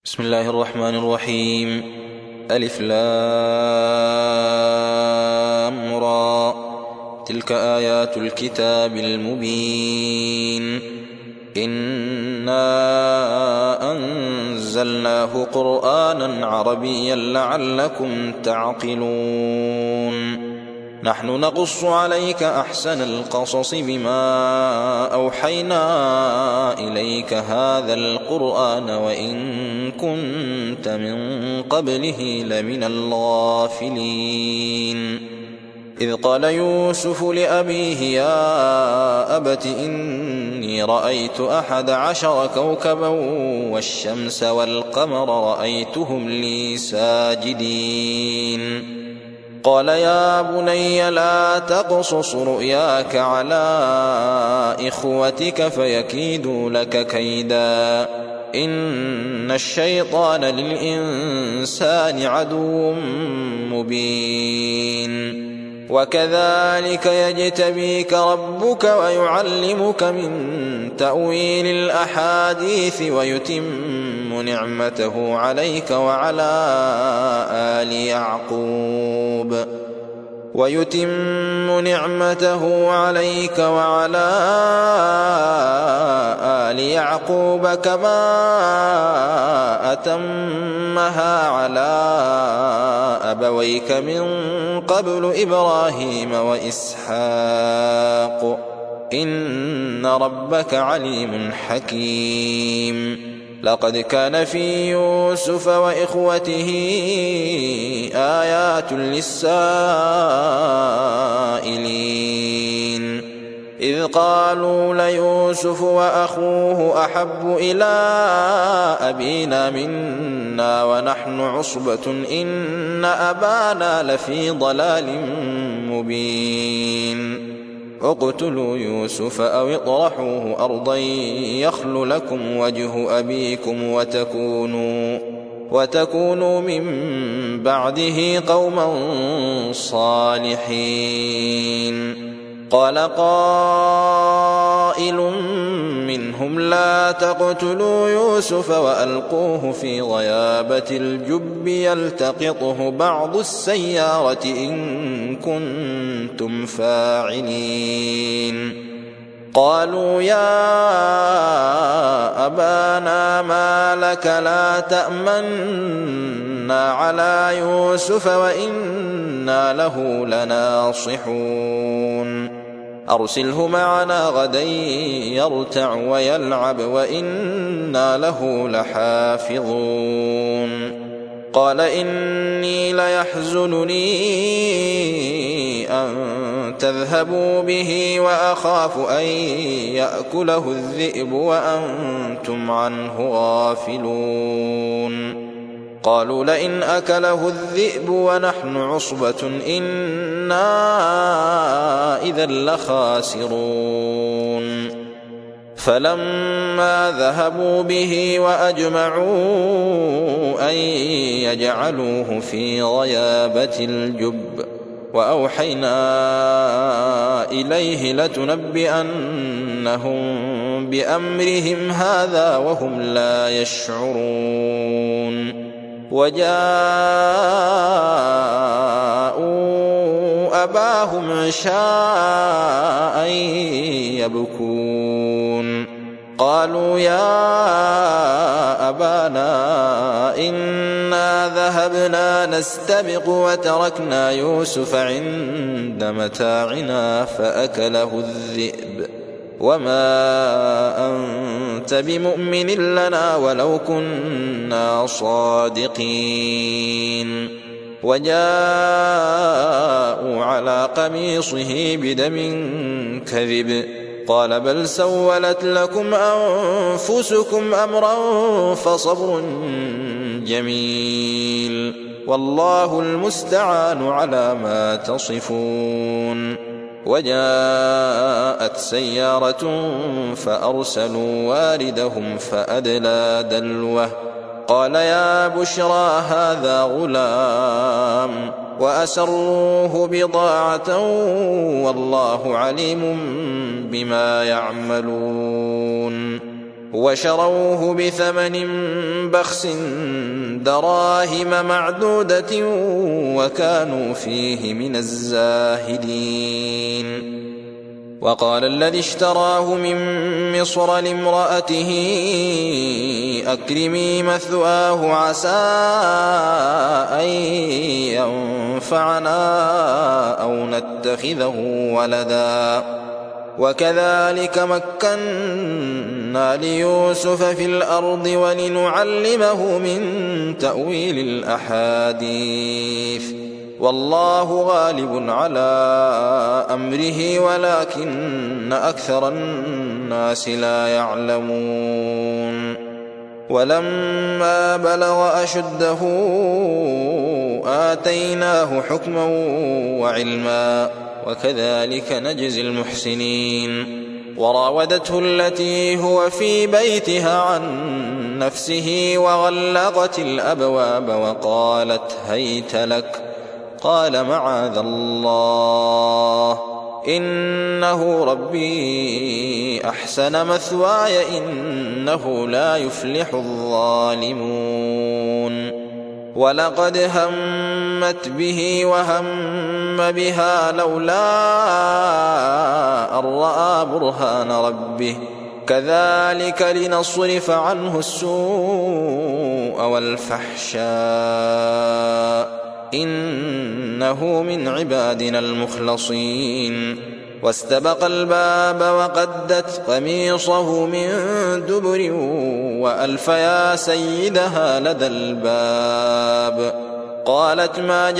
بسم الله الرحمن الرحيم. ألف لام را. تلك آيات الكتاب المبين. إنا أنزلناه قرآنا عربيا لعلكم تعقلون. نحن نقص عليك أحسن القصص بما أوحينا إليك هذا القرآن وإن كنت من قبله لمن الغافلين. إذ قال يوسف لأبيه يا أبت إني رأيت 11 كوكبا والشمس والقمر رأيتهم لي ساجدين. قال يا بني لا تقصص رؤياك على إخوتك فيكيدوا لك كيدا إن الشيطان للإنسان عدو مبين. وكذلك يجتبيك ربك ويعلمك من تأويل الأحاديث ويتم نعمته عليك وعلى آل يعقوب كما أتمها على أبويك من قبل إبراهيم وإسحاق إن ربك عليم حكيم. لقد كان في يوسف وإخوته آيات للسائلين إذ قالوا ليوسف وأخوه أحب إلى أبينا منا ونحن عصبة إن أبانا لفي ضلال مبين. اقتلوا يوسف أو اطرحوه أرضا يخل لكم وجه أبيكم وتكونوا من بعده قوما صالحين. قال قائل منهم لا تقتلوا يوسف وألقوه في غيابة الجب يلتقطه بعض السيارة إن كنتم فاعلين. قالوا يا أبانا ما لك لا تأمنا على يوسف وإنا له لناصحون. أرسله معنا غدا يرتع ويلعب وإنا له لحافظون. قال إني ليحزنني أن تذهبوا به وأخاف أن يأكله الذئب وأنتم عنه غافلون. قالوا لئن أكله الذئب ونحن عصبة إنا إذا لخاسرون. فلما ذهبوا به وأجمعوا أن يجعلوه في غيابة الجب وأوحينا إليه لتنبئنهم بأمرهم هذا وهم لا يشعرون. وجاءوا أباهم عشاء يبكون. قالوا يا أبانا إنا ذهبنا نستبق وتركنا يوسف عند متاعنا فأكله الذئب وما أنت بمؤمن لنا ولو كنا صادقين. وجاءوا على قميصه بدم كذب قال بل سولت لكم أنفسكم أمرا فصبر جميل والله المستعان على ما تصفون. وجاءت سيارة فأرسلوا واردهم فأدلى دلوه قال يا بشرى هذا غلام وأسروه بضاعة والله عليم بما يعملون. وشروه بثمن بخس دراهم معدودة وكانوا فيه من الزاهدين. وقال الذي اشتراه من مصر لامرأته أكرمي مثواه عسى أن ينفعنا أو نتخذه ولدا وكذلك مكنا ليوسف في الأرض ولنعلمه من تأويل الأحاديث والله غالب على أمره ولكن أكثر الناس لا يعلمون. ولما بلغ أشده آتيناه حكما وعلما وكذلك نجزي المحسنين. وراودته التي هو في بيتها عن نفسه وغلقت الأبواب وقالت هيت لك قال معاذ الله إنه ربي أحسن مثواي إنه لا يفلح الظالمون. ولقد همت به وهم بها لولا أن رأى برهان ربه كذلك لنصرف عنه السوء والفحشاء إنه من عبادنا المخلصين. واستبق الباب وقدت قميصه من دبر وألف يا سيدها لدى الباب قالت ما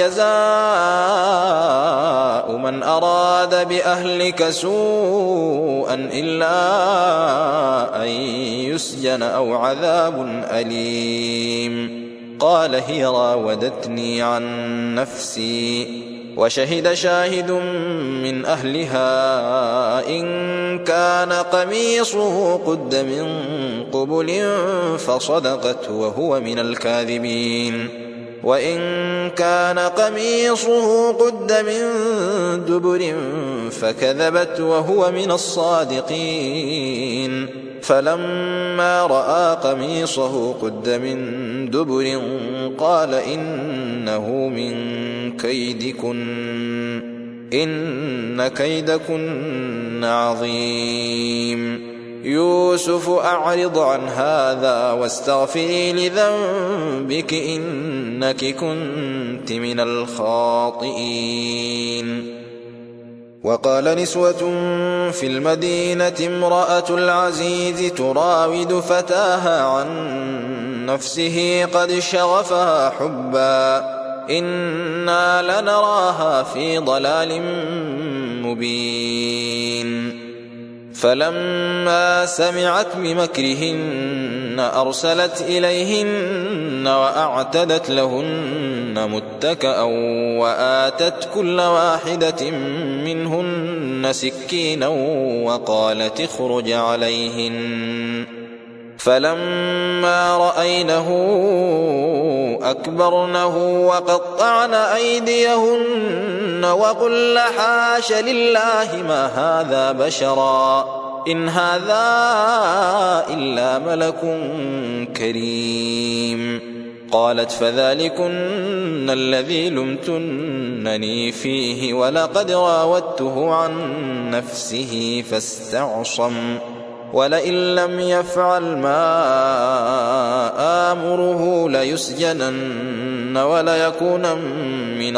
جزاء من أراد بأهلك سوءا إلا أن يسجن أو عذاب أليم. قال هي راودتني عن نفسي وشهد شاهد من أهلها إن كان قميصه قد من قبل فصدقت وهو من الكاذبين وإن كان قميصه قد من دبر فكذبت وهو من الصادقين. فلما رأى قميصه قد من دبر قال إنه من كيدكن إن كيدكن عظيم. يوسف أعرض عن هذا واستغفري لذنبك إنك كنت من الخاطئين. وقال نسوة في المدينة امرأة العزيز تراود فتاها عن نفسه قد شغفها حبا إنا لنراها في ضلال مبين. فلما سمعت بمكرهن أرسلت إليهن وأعتدت لهن متكأ وآتت كل واحدة منهن سكينا وقالت اخرج عليهن. فلما رأينه أكبرنه وقطعن أيديهن وقلن حاش لله ما هذا بشرا إن هذا إلا ملك كريم. قالت فذلكن الذي لمتنني فيه ولقد راودته عن نفسه فاستعصم ولئن لم يفعل ما آمره ليسجنن وليكون من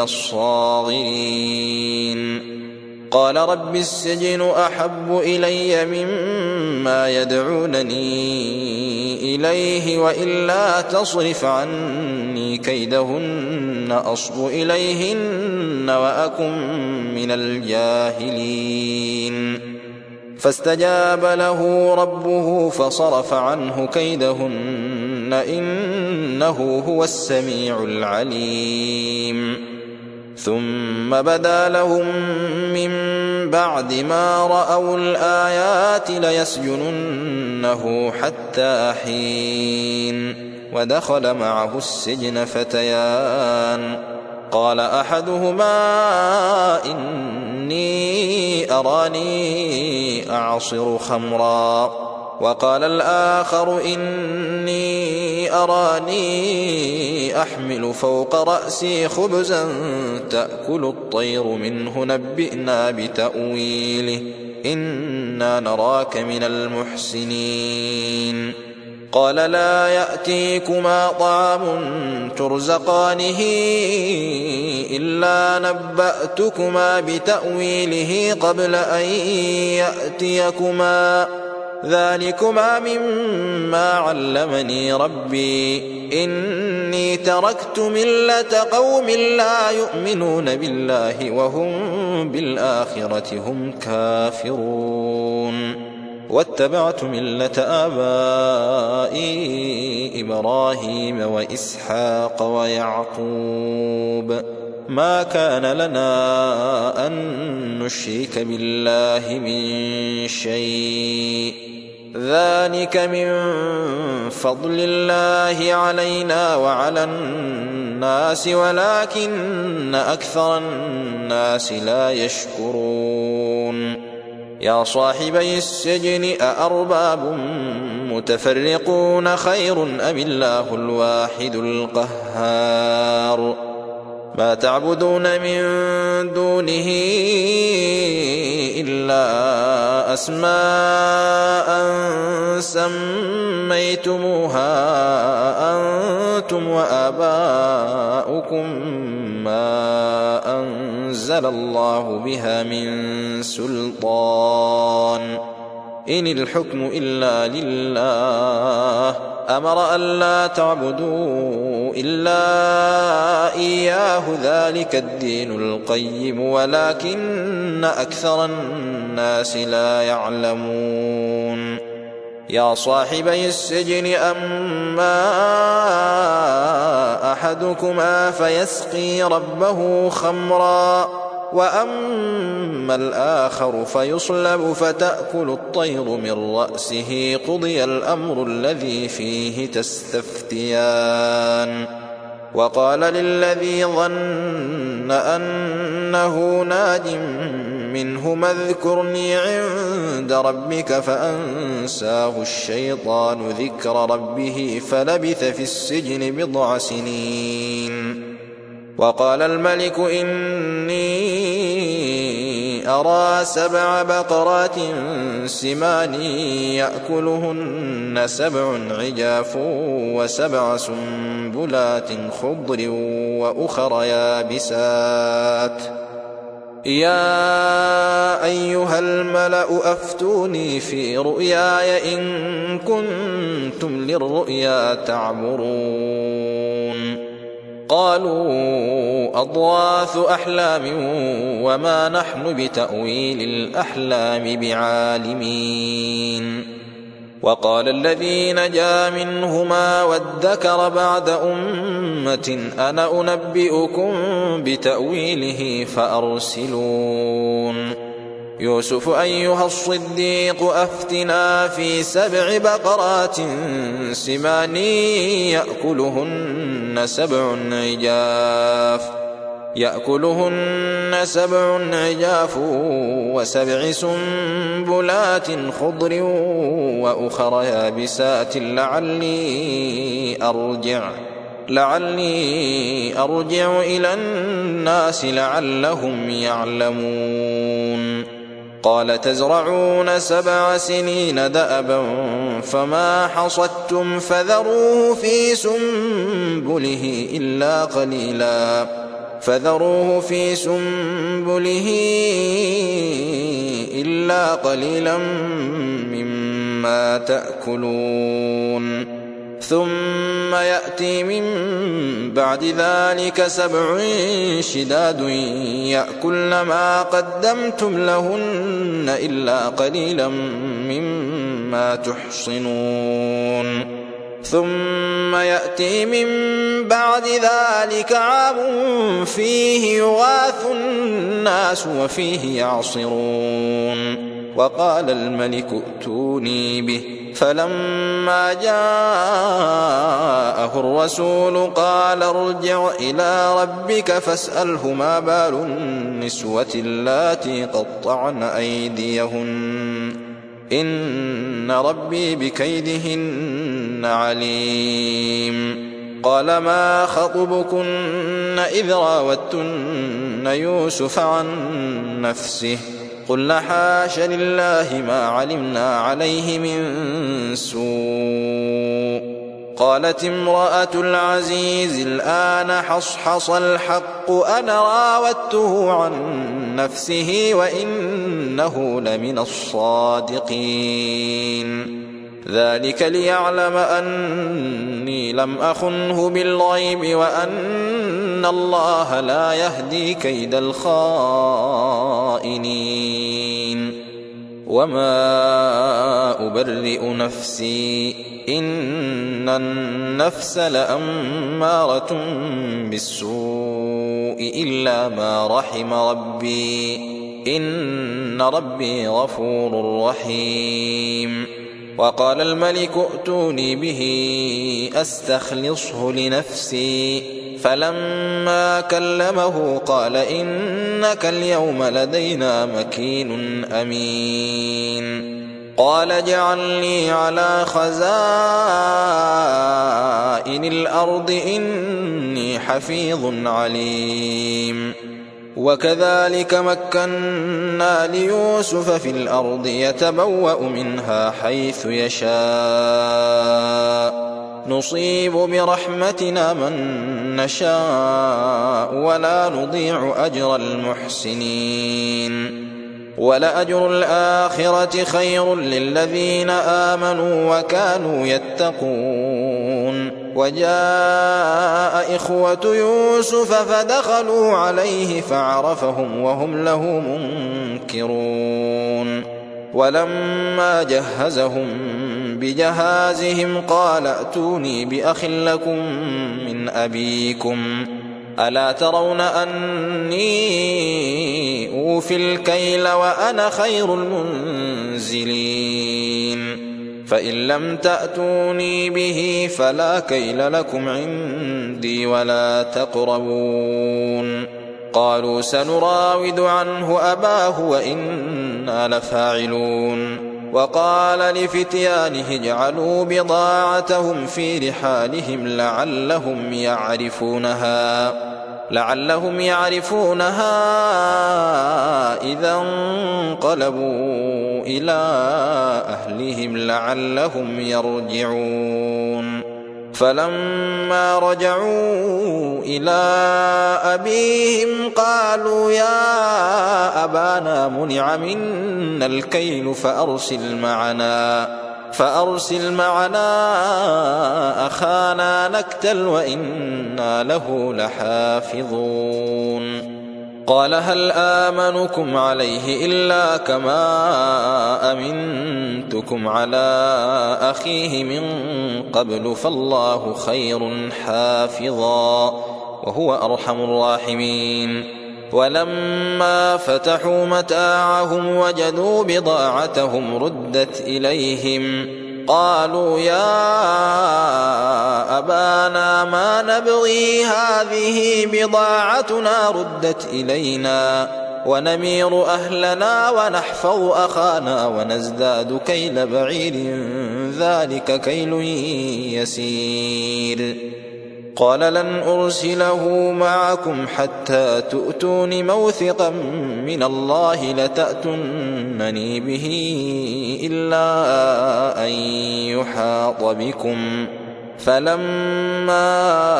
الصاغرين. قال رب السجن أحب إلي مما يدعونني إليه وإلا تصرف عني كيدهن أصب إليهن وأكن من الجاهلين. فاستجاب له ربه فصرف عنه كيدهن إنه هو السميع العليم. ثم بدا لهم من بعد ما رأوا الآيات ليسجننه حتى حين. ودخل معه السجن فتيان قال أحدهما إني أراني أعصر خمرا وقال الآخر إني أراني أحمل فوق رأسي خبزا تأكل الطير منه نبئنا بتأويله إنا نراك من المحسنين قال لا يأتيكما طعام ترزقانه إلا نبأتكما بتأويله قبل أن يأتيكما ذلكما مما علمني ربي إني تركت ملة قوم لا يؤمنون بالله وهم بالآخرة هم كافرون واتبعت ملة آبائي إبراهيم وإسحاق ويعقوب ما كان لنا أن نشرك بالله من شيء ذلك من فضل الله علينا وعلى الناس ولكن أكثر الناس لا يشكرون يا صاحبي السجن أأرباب متفرقون خير أم الله الواحد القهار ما تعبدون من دونه إلا أسماء سميتموها أنتم وآباؤكم ما أنزل الله بها من سلطان إن الحكم إلا لله أمر ألا تعبدوا إلا إياه ذلك الدين القيم ولكن أكثر الناس لا يعلمون يا صاحبي السجن أما أحدكما فيسقي ربه خمرا وأما الآخر فيصلب فتأكل الطير من رأسه قضي الأمر الذي فيه تستفتيان وقال للذي ظن أنه ناج منهما اذكرني عند ربك فأنساه الشيطان ذكر ربه فلبث في السجن بضع سنين وقال الملك إني أرى 7 بقرات سمان يأكلهن 7 عجاف و7 سنبلات خضر وأخر يابسات يا أيها الملأ أفتوني في رؤياي إن كنتم للرؤيا تعبرون قالوا أضغاث أحلام وما نحن بتأويل الأحلام بعالمين وقال الذي نجا منهما وادكر بعد أمة أنا أنبئكم بتأويله فأرسلون يوسف أيها الصديق أفتنا في 7 بقرات سمان يأكلهن 7 عجاف و7 سنبلات خضر وأخر يابسات لعلي أرجع إلى الناس لعلهم يعلمون قال تزرعون 7 سنين دأبا فما حصدتم فذروه في سنبله إلا قليلا مما تأكلون ثم يأتي من بعد ذلك 7 شداد يأكلن ما قدمتم لهن إلا قليلا مما تحصنون ثم يأتي من بعد ذلك عام فيه يغاث الناس وفيه يعصرون وقال الملك ائتوني به فلما جاءه الرسول قال ارجع إلى ربك فاسأله ما بال النسوة اللاتي قطعن أيديهن إن ربي بكيدهن عليم. قال ما خطبكن إذ راوتن يوسف عن نفسه قلنا حاش لله ما علمنا عليه من سوء. قالت امرأة العزيز الآن حصحص الحق أنا راودته عن نفسه وإنه لمن الصادقين. ذلك ليعلم أني لم أخنه بالغيب وأن الله لا يهدي كيد الخائنين. وما أبرئ نفسي إن النفس لأمارة بالسوء إلا ما رحم ربي إن ربي غفور رحيم. وقال الملك ائتوني به أستخلصه لنفسي فلما كلمه قال إنك اليوم لدينا مكين أمين. قال اجعلني على خزائن الأرض إني حفيظ عليم. وكذلك مكنا ليوسف في الأرض يتبوأ منها حيث يشاء نصيب برحمتنا من نشاء ولا نضيع أجر المحسنين. ولأجر الآخرة خير للذين آمنوا وكانوا يتقون. وجاء إخوة يوسف فدخلوا عليه فعرفهم وهم له منكرون. ولما جهزهم بجهازهم قال ائتوني بأخ لكم من أبيكم ألا ترون أني أوفي الكيل وأنا خير المنزلين. فإن لم تأتوني به فلا كيل لكم عندي ولا تقربون. قالوا سنراود عنه أباه وإنا لفاعلون. وقال لفتيانه اجعلوا بضاعتهم في رحالهم لعلهم يعرفونها إذا انقلبوا إلى أهلهم لعلهم يرجعون. فلما رجعوا إلى أبيهم قالوا يا أبانا منع منا الكيل فأرسل معنا أخانا نكتل وإنا له لحافظون. قال هل آمنكم عليه إلا كما أمنتكم على أخيه من قبل فالله خير حافظا وهو أرحم الراحمين. ولما فتحوا متاعهم وجدوا بضاعتهم ردت إليهم قالوا يا أبانا ما نبغي هذه بضاعتنا ردت إلينا ونمير أهلنا ونحفظ أخانا ونزداد كيل بعير ذلك كيل يسير. قال لن أرسله معكم حتى تؤتون موثقا من الله لتأتونني به إلا أن يحاط بكم. فلما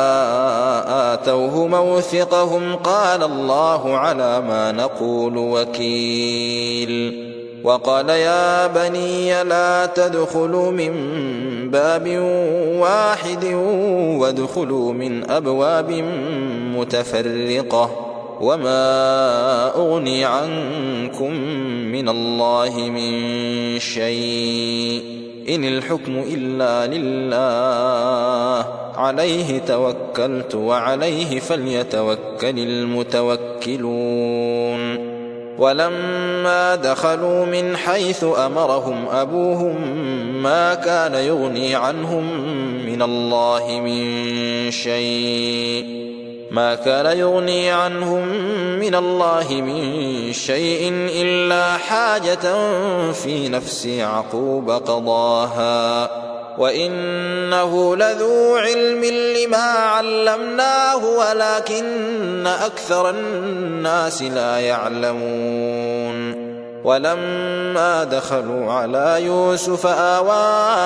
آتوه موثقهم قال الله على ما نقول وكيل. وقال يا بني لا تدخلوا من باب واحد وادخلوا من أبواب متفرقة وما أغني عنكم من الله من شيء إن الحكم إلا لله عليه توكلت وعليه فليتوكل المتوكلون. ولما دخلوا من حيث أمرهم أبوهم ما كان يغني عنهم من الله من شيء ما كان يغني عنهم من الله من شيء إلا حاجة في نفس يعقوب قضاها وإنه لذو علم لما علمناه ولكن أكثر الناس لا يعلمون ولما دخلوا على يوسف آوى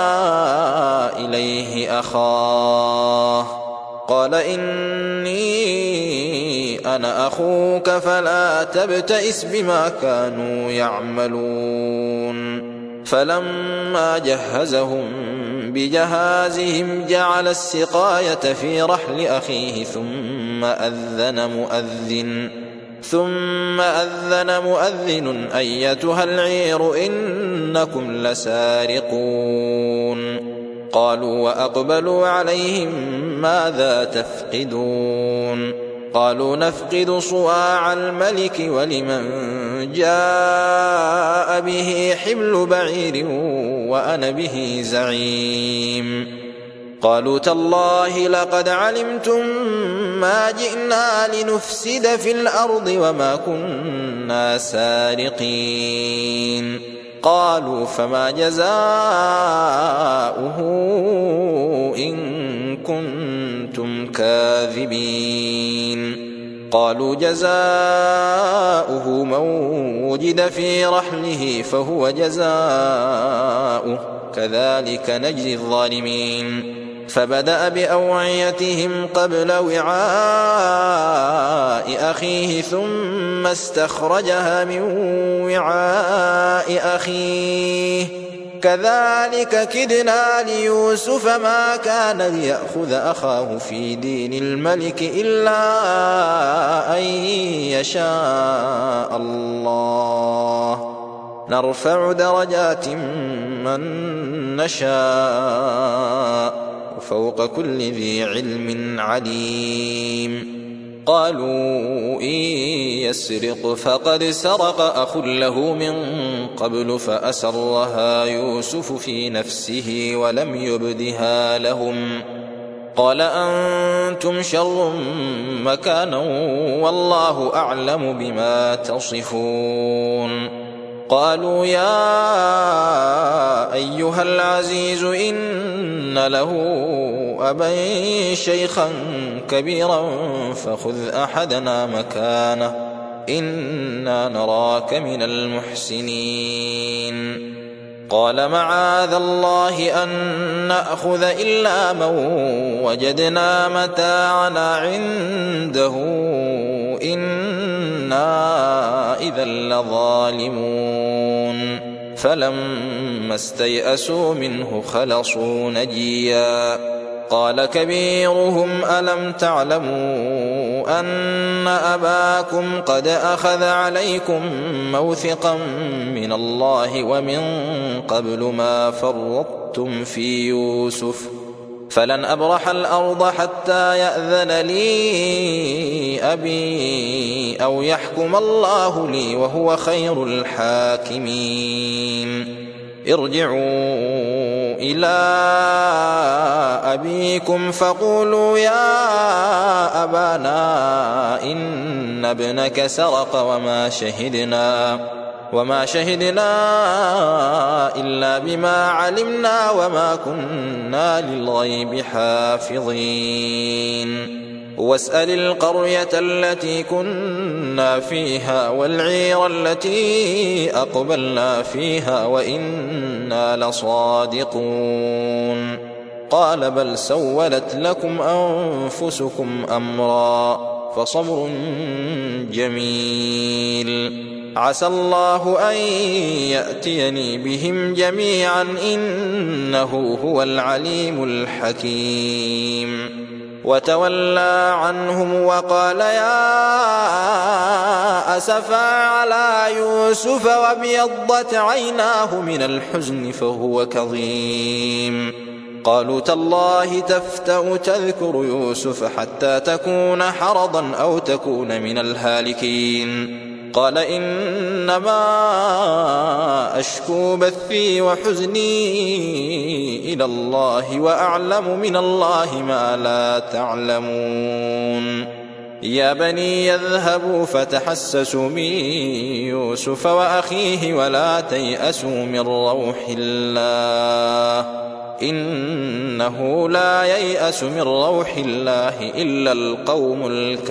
إليه أخاه قال إني أنا أخوك فلا تبتئس بما كانوا يعملون فلما جهزهم بجهازهم جعل السقاية في رحل أخيه ثم أذن مؤذن أيتها العير إنكم لسارقون قالوا وأقبلوا عليهم ماذا تفقدون قالوا نفقد صواع الملك ولمن جاء به حمل بعير وأنا به زعيم قالوا تالله لقد علمتم ما جئنا لنفسد في الأرض وما كنا سارقين قالوا فما جزاؤه إن كنتم كاذبين قالوا جزاؤه من وجد في رحله فهو جزاؤه كذلك نجزي الظالمين فبدأ بأوعيتهم قبل وعاء أخيه ثم استخرجها من وعاء أخيه كذلك كدنا ليوسف ما كان ليأخذ أخاه في دين الملك إلا أن يشاء الله نرفع درجات من نشاء وفوق كل ذي علم عليم قالوا إن يسرق فقد سرق أخ له من قبل فأسرها يوسف في نفسه ولم يبدها لهم قال أنتم شر مكانا والله أعلم بما تصفون قالوا يا أيها العزيز إن له أبا شيخا كبيرا فخذ أحدنا مكانه إنا نراك من المحسنين قال معاذ الله أن نأخذ إلا من وجدنا متاعنا عنده إنا إذا لظالمون فلما استيئسوا منه خلصوا نجيا قال كبيرهم ألم تعلموا أن أباكم قد أخذ عليكم موثقا من الله ومن قبل ما فرطتم في يوسف فلن أبرح الأرض حتى يأذن لي أبي أو يحكم الله لي وهو خير الحاكمين ارجعوا إلى أبيكم فقولوا يا أبانا إن ابنك سرق وما شهدنا إلا بما علمنا وما كنا للغيب حافظين واسأل القرية التي كنا فيها والعير التي أقبلنا فيها وإنا لصادقون قال بل سولت لكم أنفسكم أمرا فصبر جميل عسى الله أن يأتيني بهم جميعا إنه هو العليم الحكيم وتولى عنهم وقال يا أسفا على يوسف وابيضت عيناه من الحزن فهو كظيم قالوا تالله تفتأ تذكر يوسف حتى تكون حرضا أو تكون من الهالكين قال إنما أشكو بثي وحزني إلى الله وأعلم من الله ما لا تعلمون يا بني يذهبوا فتحسسوا من يوسف وأخيه ولا تيأسوا من روح الله إنه لا ييأس من روح الله إلا القوم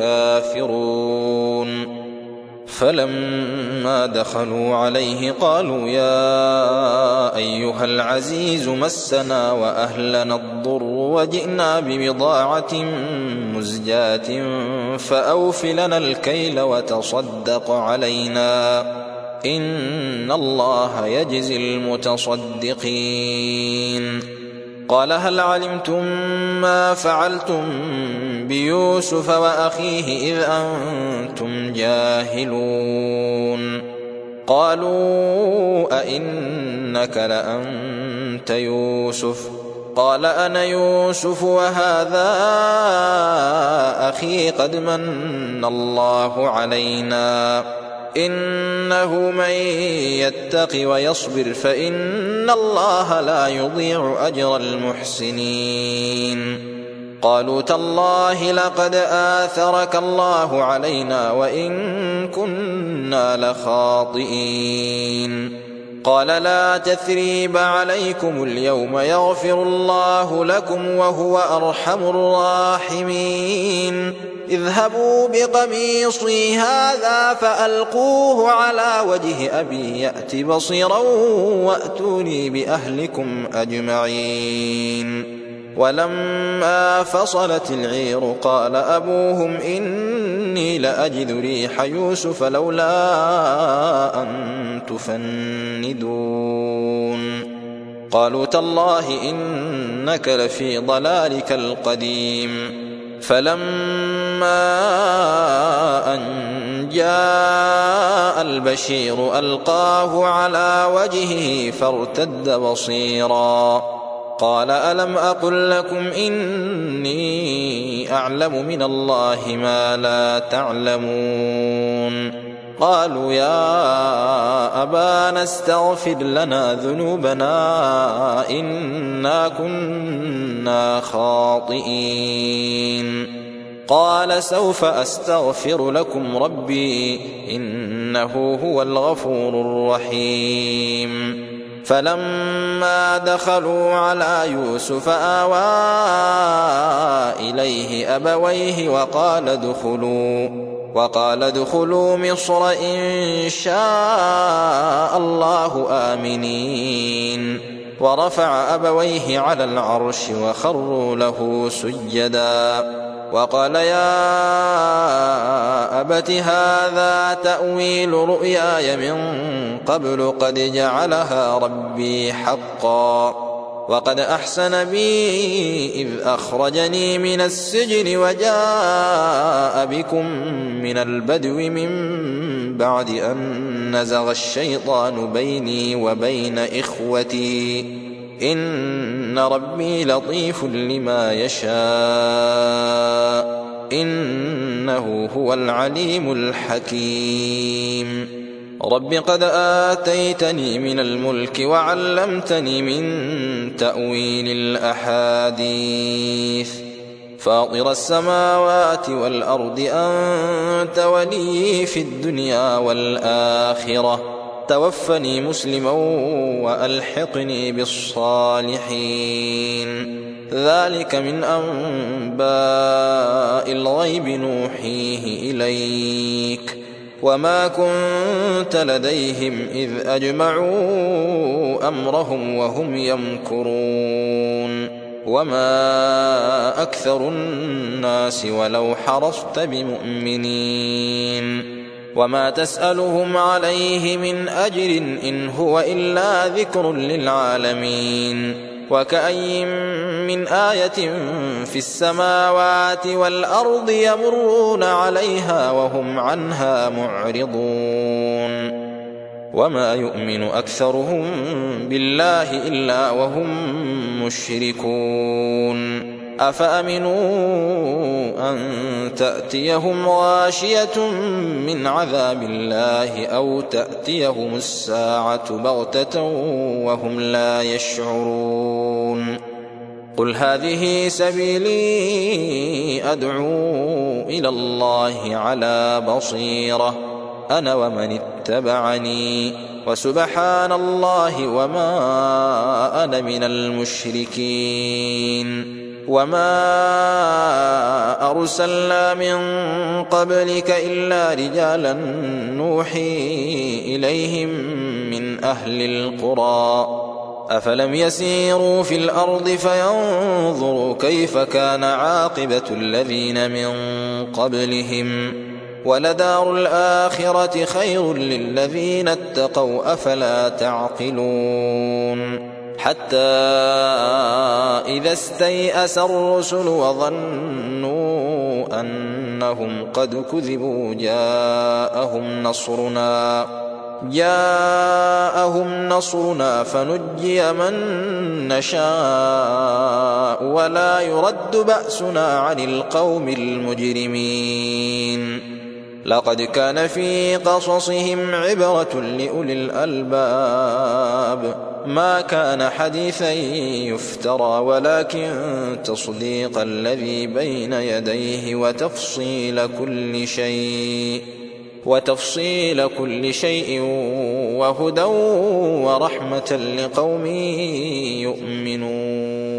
الكافرون فلما دخلوا عليه قالوا يا أيها العزيز مسنا وأهلنا الضر وجئنا ببضاعة مزجاة فأوف لنا الكيل وتصدق علينا إن الله يجزي المتصدقين قال هل علمتم ما فعلتم بيوسف وأخيه إذ أنتم جاهلون قالوا أئنك لأنت يوسف قال أنا يوسف وهذا أخي قد من الله علينا إنه من يتق ويصبر فإن الله لا يضيع أجر المحسنين قالوا تالله لقد آثرك الله علينا وإن كنا لخاطئين قال لا تثريب عليكم اليوم يغفر الله لكم وهو أرحم الراحمين اذهبوا بقميصي هذا فألقوه على وجه أبي يأت بصيرا وأتوني بأهلكم أجمعين ولما فصلت العير قال أبوهم إني لأجد ريح يوسف لولا أن تفندون قالوا تالله إنك لفي ضلالك القديم فلما أن جاء البشير ألقاه على وجهه فارتد بصيرا قال ألم أقل لكم إني أعلم من الله ما لا تعلمون قالوا يا أبانا استغفر لنا ذنوبنا إنا كنا خاطئين قال سوف أستغفر لكم ربي إنه هو الغفور الرحيم فلما دخلوا على يوسف آوى إليه أبويه وقال ادخلوا مصر إن شاء الله آمنين ورفع أبويه على العرش وخروا له سجدا وقال يا أبت هذا تأويل رؤياي من قبل قد جعلها ربي حقا وقد أحسن بي إذ أخرجني من السجن وجاء بكم من البدو من بعد أن نزغ الشيطان بيني وبين إخوتي إن ربي لطيف لما يشاء إنه هو العليم الحكيم رب قد آتيتني من الملك وعلمتني من تأويل الأحاديث فاطر السماوات والأرض أنت ولي في الدنيا والآخرة توفني مسلما وألحقني بالصالحين ذلك من أنباء الغيب نوحيه إليك وما كنت لديهم إذ أجمعوا أمرهم وهم يمكرون وما أكثر الناس ولو حرصت بمؤمنين وما تسألهم عليه من أجر إن هو إلا ذكر للعالمين وكأي من آية في السماوات والأرض يمرون عليها وهم عنها معرضون وما يؤمن أكثرهم بالله إلا وهم مشركون أفأمنوا أن تأتيهم غاشية من عذاب الله أو تأتيهم الساعة بغتة وهم لا يشعرون قل هذه سبيلي أدعو إلى الله على بصيرة أنا ومن اتبعني وسبحان الله وما أنا من المشركين وما أرسلنا من قبلك إلا رجالا نوحي إليهم من أهل القرى أفلم يسيروا في الأرض فينظروا كيف كان عاقبة الذين من قبلهم ولدار الآخرة خير للذين اتقوا أفلا تعقلون حتى إذا استيأس الرسل وظنوا أنهم قد كذبوا جاءهم نصرنا فنجي من نشاء ولا يرد بأسنا عن القوم المجرمين لقد كان في قصصهم عبرة لأولي الألباب ما كان حديثا يفترى ولكن تصديق الذي بين يديه وتفصيل كل شيء وهدى ورحمة لقوم يؤمنون